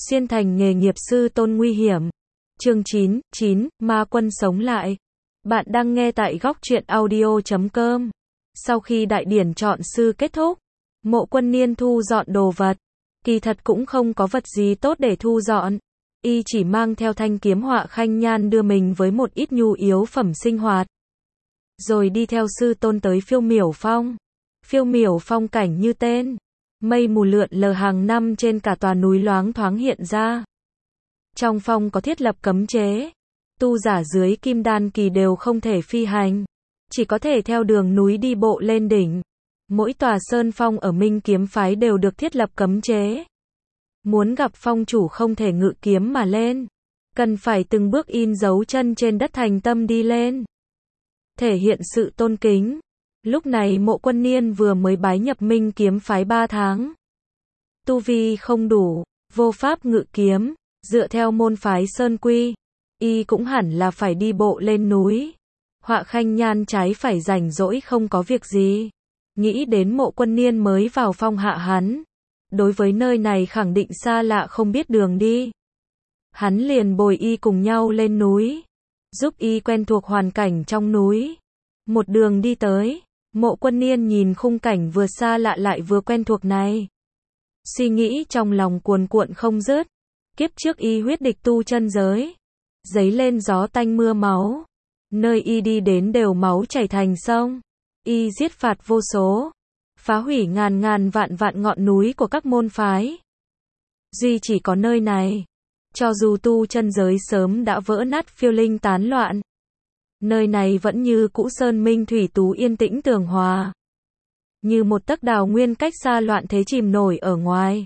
Xuyên thành nghề nghiệp sư tôn nguy hiểm. Chương 9, Ma Quân sống lại. Bạn đang nghe tại góc truyện audio.com. Sau khi đại điển chọn sư kết thúc, Mộ Quân Niên thu dọn đồ vật. Kỳ thật cũng không có vật gì tốt để thu dọn. Y chỉ mang theo thanh kiếm Họa Khanh Nhan đưa mình với một ít nhu yếu phẩm sinh hoạt. Rồi đi theo sư tôn tới Phiêu Miểu Phong. Phiêu Miểu Phong cảnh như tên. Mây mù lượn lờ hàng năm trên cả tòa núi loáng thoáng hiện ra. Trong phong có thiết lập cấm chế. Tu giả dưới Kim Đan kỳ đều không thể phi hành. Chỉ có thể theo đường núi đi bộ lên đỉnh. Mỗi tòa sơn phong ở Minh Kiếm Phái đều được thiết lập cấm chế. Muốn gặp phong chủ không thể ngự kiếm mà lên. Cần phải từng bước in dấu chân trên đất thành tâm đi lên. Thể hiện sự tôn kính. Lúc này Mộ Quân Niên vừa mới bái nhập Minh Kiếm Phái 3 tháng. Tu vi không đủ, vô pháp ngự kiếm, dựa theo môn phái Sơn Quy, y cũng hẳn là phải đi bộ lên núi. Họa Khanh Nhan trái phải rảnh rỗi không có việc gì. Nghĩ đến Mộ Quân Niên mới vào phong hạ hắn. Đối với nơi này khẳng định xa lạ không biết đường đi. Hắn liền bồi y cùng nhau lên núi, giúp y quen thuộc hoàn cảnh trong núi. Một đường đi tới, Mộ Quân Niên nhìn khung cảnh vừa xa lạ lại vừa quen thuộc này. Suy nghĩ trong lòng cuồn cuộn không dứt. Kiếp trước y huyết địch tu chân giới. Dấy lên gió tanh mưa máu. Nơi y đi đến đều máu chảy thành sông. Y giết phạt vô số. Phá hủy ngàn ngàn vạn vạn ngọn núi của các môn phái. Duy chỉ có nơi này. Cho dù tu chân giới sớm đã vỡ nát phiêu linh tán loạn. Nơi này vẫn như cũ sơn minh thủy tú yên tĩnh tường hòa. Như một tấc đào nguyên cách xa loạn thế chìm nổi ở ngoài.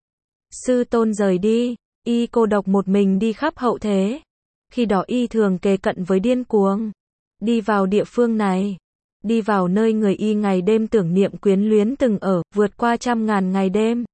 Sư tôn rời đi, y cô độc một mình đi khắp hậu thế. Khi đó y thường kề cận với điên cuồng. Đi vào địa phương này. Đi vào nơi người y ngày đêm tưởng niệm quyến luyến từng ở, vượt qua trăm ngàn ngày đêm.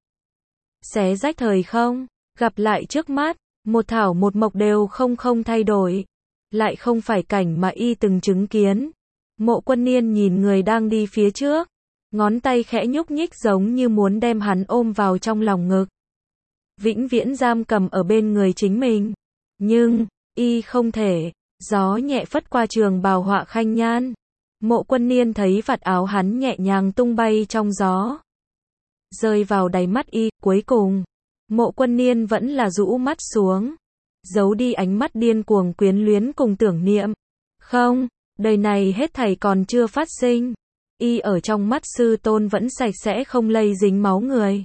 Xé rách thời không, gặp lại trước mắt, một thảo một mộc đều không thay đổi. Lại không phải cảnh mà y từng chứng kiến. Mộ Quân Niên nhìn người đang đi phía trước. Ngón tay khẽ nhúc nhích giống như muốn đem hắn ôm vào trong lòng ngực. Vĩnh viễn giam cầm ở bên người chính mình. Nhưng, y không thể. Gió nhẹ phất qua trường bào Họa Khanh Nhan. Mộ Quân Niên thấy vạt áo hắn nhẹ nhàng tung bay trong gió. Rơi vào đáy mắt y, cuối cùng. Mộ Quân Niên vẫn là rũ mắt xuống. Giấu đi ánh mắt điên cuồng quyến luyến cùng tưởng niệm. Không, đời này hết thảy còn chưa phát sinh. Y ở trong mắt sư tôn vẫn sạch sẽ không lây dính máu người.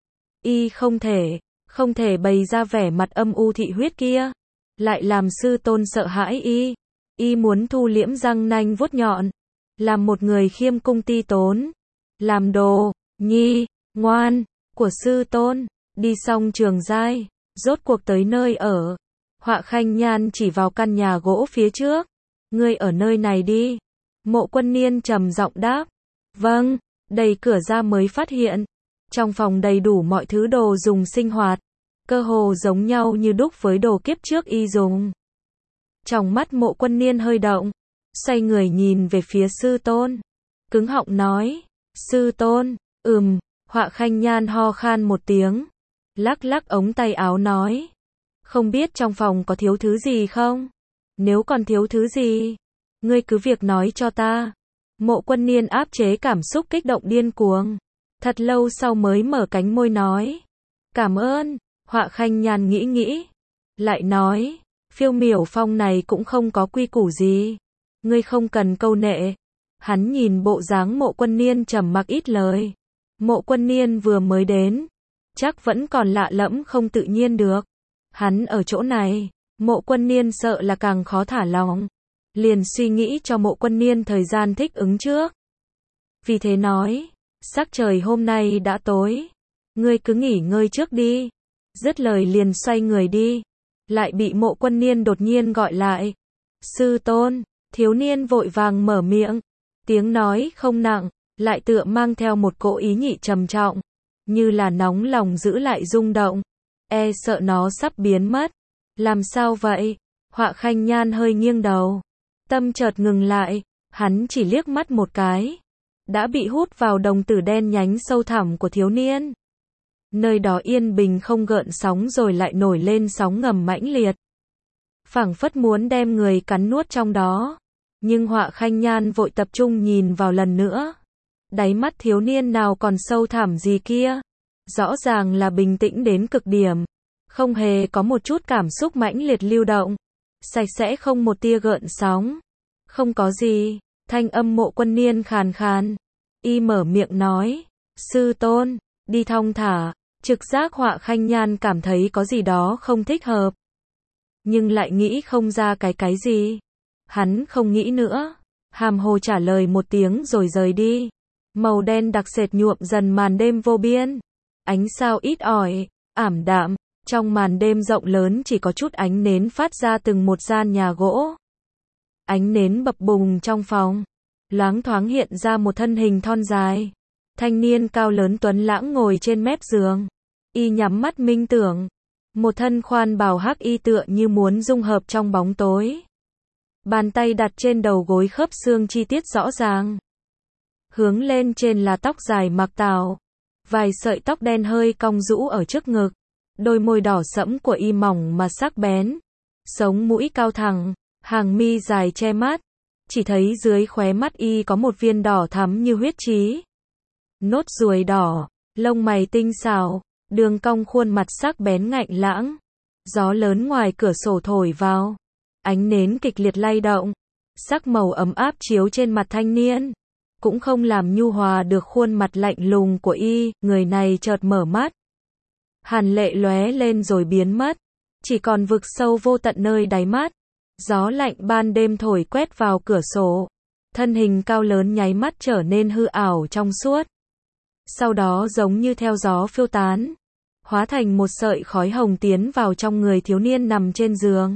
Y không thể bày ra vẻ mặt âm u thị huyết kia. Lại làm sư tôn sợ hãi y. Y muốn thu liễm răng nanh vuốt nhọn. Làm một người khiêm cung ti tốn. Làm đồ, nhi, ngoan, của sư tôn. Đi xong trường giai, rốt cuộc tới nơi ở. Họa Khanh Nhan chỉ vào căn nhà gỗ phía trước. Ngươi ở nơi này đi. Mộ Quân Niên trầm giọng đáp. Vâng, đẩy cửa ra mới phát hiện. Trong phòng đầy đủ mọi thứ đồ dùng sinh hoạt. Cơ hồ giống nhau như đúc với đồ kiếp trước y dùng. Trong mắt Mộ Quân Niên hơi động. Xoay người nhìn về phía sư tôn. Cứng họng nói. Sư tôn, Họa Khanh Nhan ho khan một tiếng. Lắc lắc ống tay áo nói. Không biết trong phòng có thiếu thứ gì không? Nếu còn thiếu thứ gì, ngươi cứ việc nói cho ta. Mộ Quân Niên áp chế cảm xúc kích động điên cuồng. Thật lâu sau mới mở cánh môi nói. Cảm ơn. Họa Khanh Nhan nghĩ. Lại nói. Phiêu Miểu Phong này cũng không có quy củ gì. Ngươi không cần câu nệ. Hắn nhìn bộ dáng Mộ Quân Niên trầm mặc ít lời. Mộ Quân Niên vừa mới đến. Chắc vẫn còn lạ lẫm không tự nhiên được. Hắn ở chỗ này. Mộ Quân Niên sợ là càng khó thả lỏng. Liền suy nghĩ cho Mộ Quân Niên thời gian thích ứng trước. Vì thế nói. Sắc trời hôm nay đã tối. Ngươi cứ nghỉ ngơi trước đi. Dứt lời liền xoay người đi. Lại bị Mộ Quân Niên đột nhiên gọi lại. Sư tôn. Thiếu niên vội vàng mở miệng. Tiếng nói không nặng. Lại tựa mang theo một cỗ ý nhị trầm trọng. Như là nóng lòng giữ lại rung động. E sợ nó sắp biến mất. Làm sao vậy? Họa Khanh Nhan hơi nghiêng đầu. Tâm chợt ngừng lại. Hắn chỉ liếc mắt một cái. Đã bị hút vào đồng tử đen nhánh sâu thẳm của thiếu niên. Nơi đó yên bình không gợn sóng rồi lại nổi lên sóng ngầm mãnh liệt. Phảng phất muốn đem người cắn nuốt trong đó. Nhưng Họa Khanh Nhan vội tập trung nhìn vào lần nữa. Đáy mắt thiếu niên nào còn sâu thẳm gì kia. Rõ ràng là bình tĩnh đến cực điểm. Không hề có một chút cảm xúc mãnh liệt lưu động. Sạch sẽ không một tia gợn sóng. Không có gì. Thanh âm Mộ Quân Niên khàn khàn. Y mở miệng nói. Sư tôn, đi thong thả. Trực giác Họa Khanh Nhan cảm thấy có gì đó không thích hợp. Nhưng lại nghĩ không ra cái gì. Hắn không nghĩ nữa. Hàm hồ trả lời một tiếng rồi rời đi. Màu đen đặc sệt nhuộm dần màn đêm vô biên. Ánh sao ít ỏi, ảm đạm. Trong màn đêm rộng lớn chỉ có chút ánh nến phát ra từng một gian nhà gỗ. Ánh nến bập bùng trong phòng. Loáng thoáng hiện ra một thân hình thon dài. Thanh niên cao lớn tuấn lãng ngồi trên mép giường. Y nhắm mắt minh tưởng. Một thân khoan bào hắc y tựa như muốn dung hợp trong bóng tối. Bàn tay đặt trên đầu gối khớp xương chi tiết rõ ràng. Hướng lên trên là tóc dài mạc tào. Vài sợi tóc đen hơi cong rũ ở trước ngực. Đôi môi đỏ sẫm của y mỏng mà sắc bén. Sống mũi cao thẳng, hàng mi dài che mắt. Chỉ thấy dưới khóe mắt y có một viên đỏ thắm như huyết trí. Nốt ruồi đỏ, lông mày tinh xảo, đường cong khuôn mặt sắc bén ngạnh lãng. Gió lớn ngoài cửa sổ thổi vào. Ánh nến kịch liệt lay động. Sắc màu ấm áp chiếu trên mặt thanh niên. Cũng không làm nhu hòa được khuôn mặt lạnh lùng của y. Người này chợt mở mắt. Hàn lệ lóe lên rồi biến mất. Chỉ còn vực sâu vô tận nơi đáy mắt. Gió lạnh ban đêm thổi quét vào cửa sổ. Thân hình cao lớn nháy mắt trở nên hư ảo trong suốt. Sau đó giống như theo gió phiêu tán. Hóa thành một sợi khói hồng tiến vào trong người thiếu niên nằm trên giường.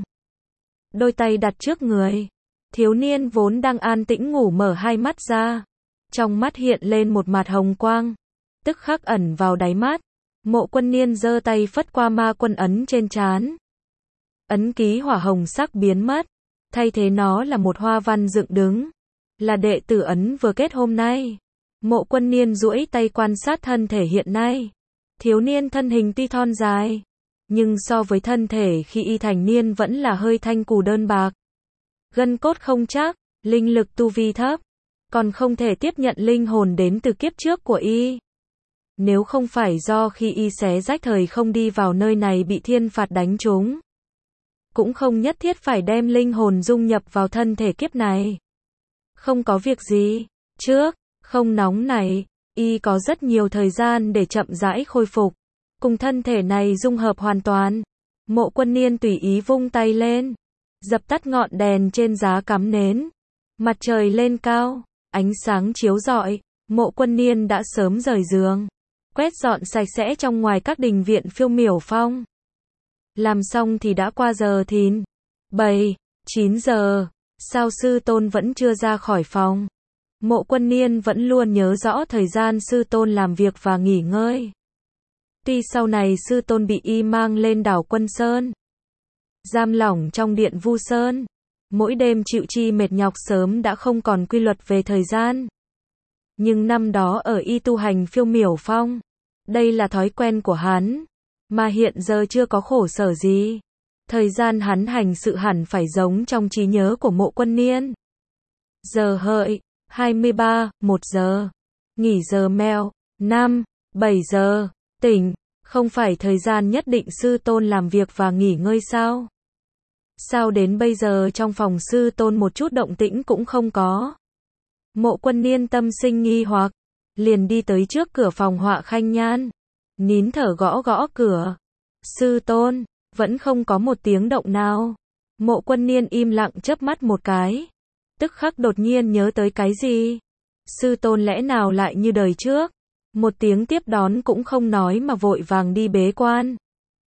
Đôi tay đặt trước người. Thiếu niên vốn đang an tĩnh ngủ mở hai mắt ra. Trong mắt hiện lên một mạt hồng quang. Tức khắc ẩn vào đáy mắt. Mộ Quân Niên giơ tay phất qua ma quân ấn trên trán. Ấn ký hỏa hồng sắc biến mất. Thay thế nó là một hoa văn dựng đứng. Là đệ tử ấn vừa kết hôm nay. Mộ Quân Niên duỗi tay quan sát thân thể hiện nay. Thiếu niên thân hình tuy thon dài. Nhưng so với thân thể khi y thành niên vẫn là hơi thanh cù đơn bạc. Gân cốt không chắc, linh lực tu vi thấp. Còn không thể tiếp nhận linh hồn đến từ kiếp trước của y. Nếu không phải do khi y xé rách thời không đi vào nơi này bị thiên phạt đánh trúng. Cũng không nhất thiết phải đem linh hồn dung nhập vào thân thể kiếp này. Không có việc gì. Trước, không nóng này, y có rất nhiều thời gian để chậm rãi khôi phục. Cùng thân thể này dung hợp hoàn toàn. Mộ Quân Niên tùy ý vung tay lên. Dập tắt ngọn đèn trên giá cắm nến. Mặt trời lên cao, ánh sáng chiếu rọi. Mộ Quân Niên đã sớm rời giường. Quét dọn sạch sẽ trong ngoài các đình viện phiêu miểu phong. Làm xong thì đã qua giờ thìn. 7, 9 giờ. Sao sư tôn vẫn chưa ra khỏi phòng? Mộ Quân Niên vẫn luôn nhớ rõ thời gian sư tôn làm việc và nghỉ ngơi. Tuy sau này sư tôn bị y mang lên đảo Quân Sơn. Giam lỏng trong điện Vu Sơn. Mỗi đêm chịu chi mệt nhọc sớm đã không còn quy luật về thời gian. Nhưng năm đó ở y tu hành phiêu miểu phong. Đây là thói quen của hắn. Mà hiện giờ chưa có khổ sở gì. Thời gian hắn hành sự hẳn phải giống trong trí nhớ của Mộ Quân Niên. Giờ hợi, 23, 1 giờ. Nghỉ giờ mèo, 5, 7 giờ. Tỉnh, không phải thời gian nhất định sư tôn làm việc và nghỉ ngơi sao? Sao đến bây giờ trong phòng sư tôn một chút động tĩnh cũng không có? Mộ Quân Niên tâm sinh nghi hoặc. Liền đi tới trước cửa phòng Họa Khanh Nhan. Nín thở gõ gõ cửa. Sư tôn, vẫn không có một tiếng động nào. Mộ Quân Niên im lặng chớp mắt một cái. Tức khắc đột nhiên nhớ tới cái gì. Sư tôn lẽ nào lại như đời trước. Một tiếng tiếp đón cũng không nói mà vội vàng đi bế quan.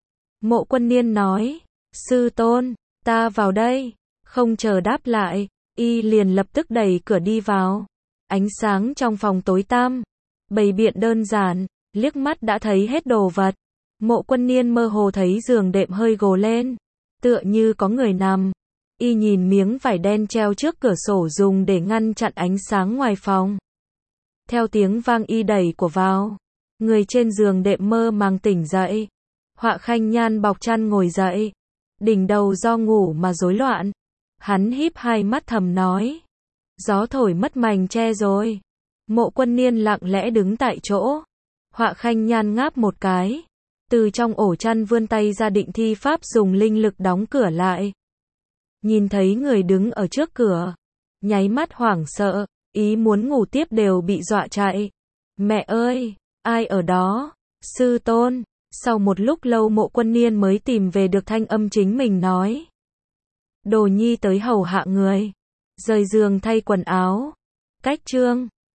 Mộ Quân Niên nói. Sư tôn, ta vào đây. Không chờ đáp lại, y liền lập tức đẩy cửa đi vào. Ánh sáng trong phòng tối tăm. Bày biện đơn giản. Liếc mắt đã thấy hết đồ vật. Mộ Quân Niên mơ hồ thấy giường đệm hơi gồ lên. Tựa như có người nằm. Y nhìn miếng vải đen treo trước cửa sổ dùng để ngăn chặn ánh sáng ngoài phòng. Theo tiếng vang y đẩy của vào. Người trên giường đệm mơ màng tỉnh dậy. Họa Khanh Nhan bọc chăn ngồi dậy. Đỉnh đầu do ngủ mà rối loạn. Hắn híp hai mắt thầm nói. Gió thổi mất mành tre rồi. Mộ Quân Niên lặng lẽ đứng tại chỗ. Họa Khanh Nhan ngáp một cái. Từ trong ổ chăn vươn tay ra định thi pháp dùng linh lực đóng cửa lại. Nhìn thấy người đứng ở trước cửa. Nháy mắt hoảng sợ, ý muốn ngủ tiếp đều bị dọa chạy. Mẹ ơi, ai ở đó? Sư tôn. Sau một lúc lâu Mộ Quân Niên mới tìm về được thanh âm chính mình nói. Đồ nhi tới hầu hạ người. Rời giường thay quần áo. Cách chương